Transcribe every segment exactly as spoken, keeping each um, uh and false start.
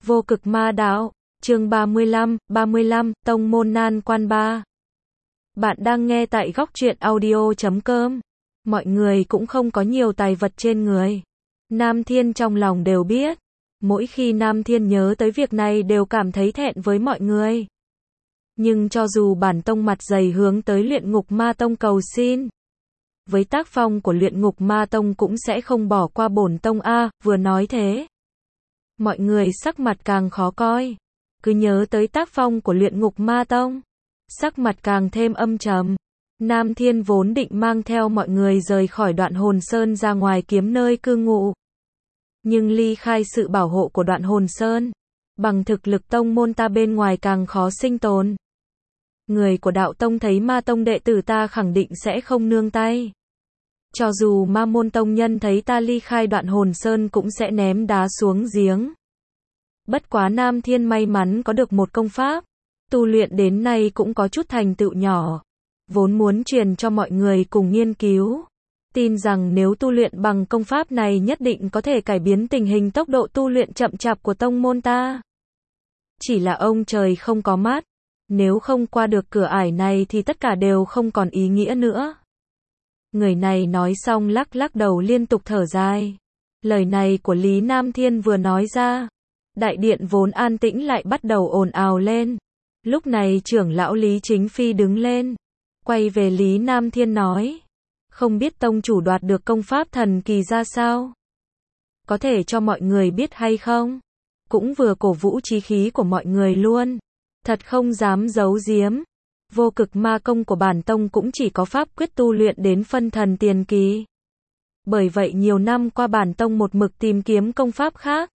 Vô cực ma đạo, chương ba mươi lăm, ba mươi lăm, tông môn nan quan ba. Bạn đang nghe tại góc truyện audio chấm com. Mọi người cũng không có nhiều tài vật trên người. Nam Thiên trong lòng đều biết. Mỗi khi Nam Thiên nhớ tới việc này đều cảm thấy thẹn với mọi người. Nhưng cho dù bản tông mặt dày hướng tới luyện ngục ma tông cầu xin, với tác phong của luyện ngục ma tông cũng sẽ không bỏ qua bổn tông a, vừa nói thế. Mọi người sắc mặt càng khó coi. Cứ nhớ tới tác phong của luyện ngục ma tông, sắc mặt càng thêm âm trầm. Nam Thiên vốn định mang theo mọi người rời khỏi Đoạn Hồn Sơn ra ngoài kiếm nơi cư ngụ. Nhưng ly khai sự bảo hộ của Đoạn Hồn Sơn, bằng thực lực tông môn ta bên ngoài càng khó sinh tồn. Người của đạo tông thấy ma tông đệ tử ta khẳng định sẽ không nương tay. Cho dù ma môn tông nhân thấy ta ly khai Đoạn Hồn Sơn cũng sẽ ném đá xuống giếng. Bất quá Nam Thiên may mắn có được một công pháp, tu luyện đến nay cũng có chút thành tựu nhỏ, vốn muốn truyền cho mọi người cùng nghiên cứu. Tin rằng nếu tu luyện bằng công pháp này nhất định có thể cải biến tình hình tốc độ tu luyện chậm chạp của tông môn ta. Chỉ là ông trời không có mắt, nếu không qua được cửa ải này thì tất cả đều không còn ý nghĩa nữa. Người này nói xong lắc lắc đầu liên tục thở dài. Lời này của Lý Nam Thiên vừa nói ra, đại điện vốn an tĩnh lại bắt đầu ồn ào lên. Lúc này trưởng lão Lý Chính Phi đứng lên, quay về Lý Nam Thiên nói, không biết tông chủ đoạt được công pháp thần kỳ ra sao? Có thể cho mọi người biết hay không? Cũng vừa cổ vũ chí khí của mọi người luôn. Thật không dám giấu giếm. Vô cực ma công của bản tông cũng chỉ có pháp quyết tu luyện đến phân thần tiền kỳ. Bởi vậy nhiều năm qua bản tông một mực tìm kiếm công pháp khác.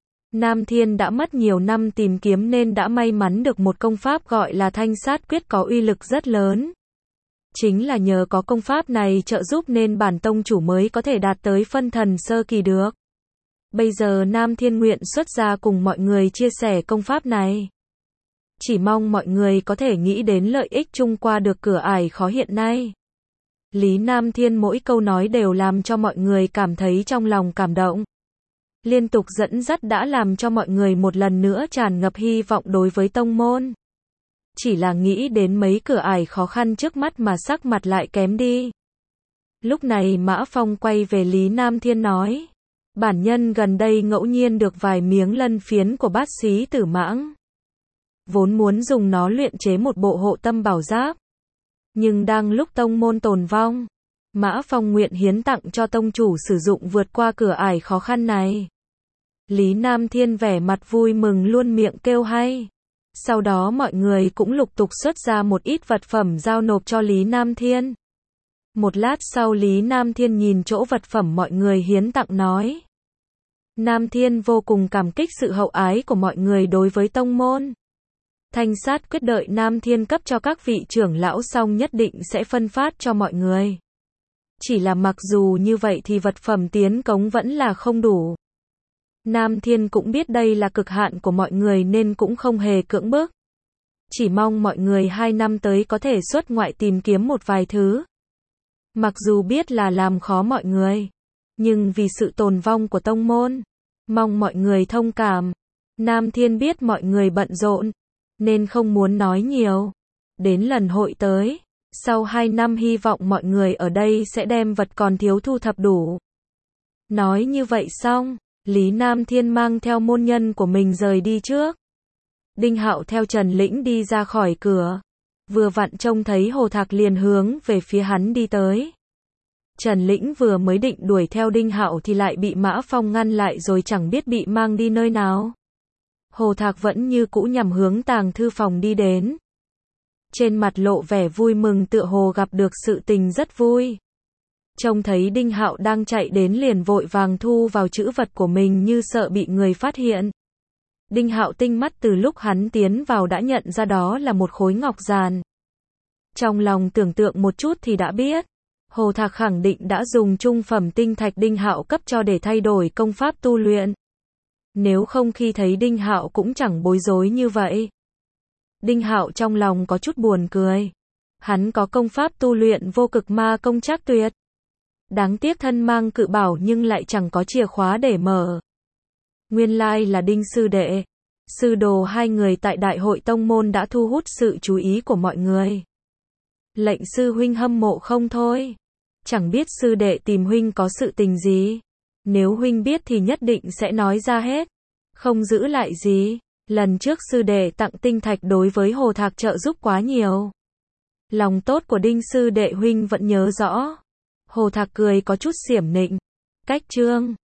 Nam Thiên đã mất nhiều năm tìm kiếm nên đã may mắn được một công pháp gọi là Thanh Sát Quyết có uy lực rất lớn. Chính là nhờ có công pháp này trợ giúp nên bản tông chủ mới có thể đạt tới phân thần sơ kỳ được. Bây giờ Nam Thiên nguyện xuất ra cùng mọi người chia sẻ công pháp này. Chỉ mong mọi người có thể nghĩ đến lợi ích chung qua được cửa ải khó hiện nay. Lý Nam Thiên mỗi câu nói đều làm cho mọi người cảm thấy trong lòng cảm động. Liên tục dẫn dắt đã làm cho mọi người một lần nữa tràn ngập hy vọng đối với tông môn. Chỉ là nghĩ đến mấy cửa ải khó khăn trước mắt mà sắc mặt lại kém đi. Lúc này Mã Phong quay về Lý Nam Thiên nói, bản nhân gần đây ngẫu nhiên được vài miếng lân phiến của bát xí tử mãng. Vốn muốn dùng nó luyện chế một bộ hộ tâm bảo giáp. Nhưng đang lúc tông môn tồn vong, Mã Phong nguyện hiến tặng cho tông chủ sử dụng vượt qua cửa ải khó khăn này. Lý Nam Thiên vẻ mặt vui mừng luôn miệng kêu hay. Sau đó mọi người cũng lục tục xuất ra một ít vật phẩm giao nộp cho Lý Nam Thiên. Một lát sau Lý Nam Thiên nhìn chỗ vật phẩm mọi người hiến tặng nói. Nam Thiên vô cùng cảm kích sự hậu ái của mọi người đối với tông môn. Thanh Sát Quyết đợi Nam Thiên cấp cho các vị trưởng lão xong nhất định sẽ phân phát cho mọi người. Chỉ là mặc dù như vậy thì vật phẩm tiến cống vẫn là không đủ. Nam Thiên cũng biết đây là cực hạn của mọi người nên cũng không hề cưỡng bức. Chỉ mong mọi người hai năm tới có thể xuất ngoại tìm kiếm một vài thứ. Mặc dù biết là làm khó mọi người, nhưng vì sự tồn vong của tông môn, mong mọi người thông cảm. Nam Thiên biết mọi người bận rộn, nên không muốn nói nhiều. Đến lần hội tới, sau hai năm hy vọng mọi người ở đây sẽ đem vật còn thiếu thu thập đủ. Nói như vậy xong, Lý Nam Thiên mang theo môn nhân của mình rời đi trước. Đinh Hạo theo Trần Lĩnh đi ra khỏi cửa. Vừa vặn trông thấy Hồ Thạc liền hướng về phía hắn đi tới. Trần Lĩnh vừa mới định đuổi theo Đinh Hạo thì lại bị Mã Phong ngăn lại rồi chẳng biết bị mang đi nơi nào. Hồ Thạc vẫn như cũ nhằm hướng tàng thư phòng đi đến. Trên mặt lộ vẻ vui mừng tựa hồ gặp được sự tình rất vui. Trông thấy Đinh Hạo đang chạy đến liền vội vàng thu vào trữ vật của mình như sợ bị người phát hiện. Đinh Hạo tinh mắt từ lúc hắn tiến vào đã nhận ra đó là một khối ngọc giàn. Trong lòng tưởng tượng một chút thì đã biết. Hồ Thạc khẳng định đã dùng trung phẩm tinh thạch Đinh Hạo cấp cho để thay đổi công pháp tu luyện. Nếu không khi thấy Đinh Hạo cũng chẳng bối rối như vậy. Đinh Hạo trong lòng có chút buồn cười. Hắn có công pháp tu luyện vô cực ma công trác tuyệt. Đáng tiếc thân mang cự bảo nhưng lại chẳng có chìa khóa để mở. Nguyên lai là Đinh sư đệ. Sư đồ hai người tại đại hội tông môn đã thu hút sự chú ý của mọi người. Lệnh sư huynh hâm mộ không thôi. Chẳng biết sư đệ tìm huynh có sự tình gì. Nếu huynh biết thì nhất định sẽ nói ra hết. Không giữ lại gì. Lần trước sư đệ tặng tinh thạch đối với Hồ Thạc trợ giúp quá nhiều. Lòng tốt của Đinh sư đệ huynh vẫn nhớ rõ. Hồ Thạc cười có chút xiểm nịnh. Cách chương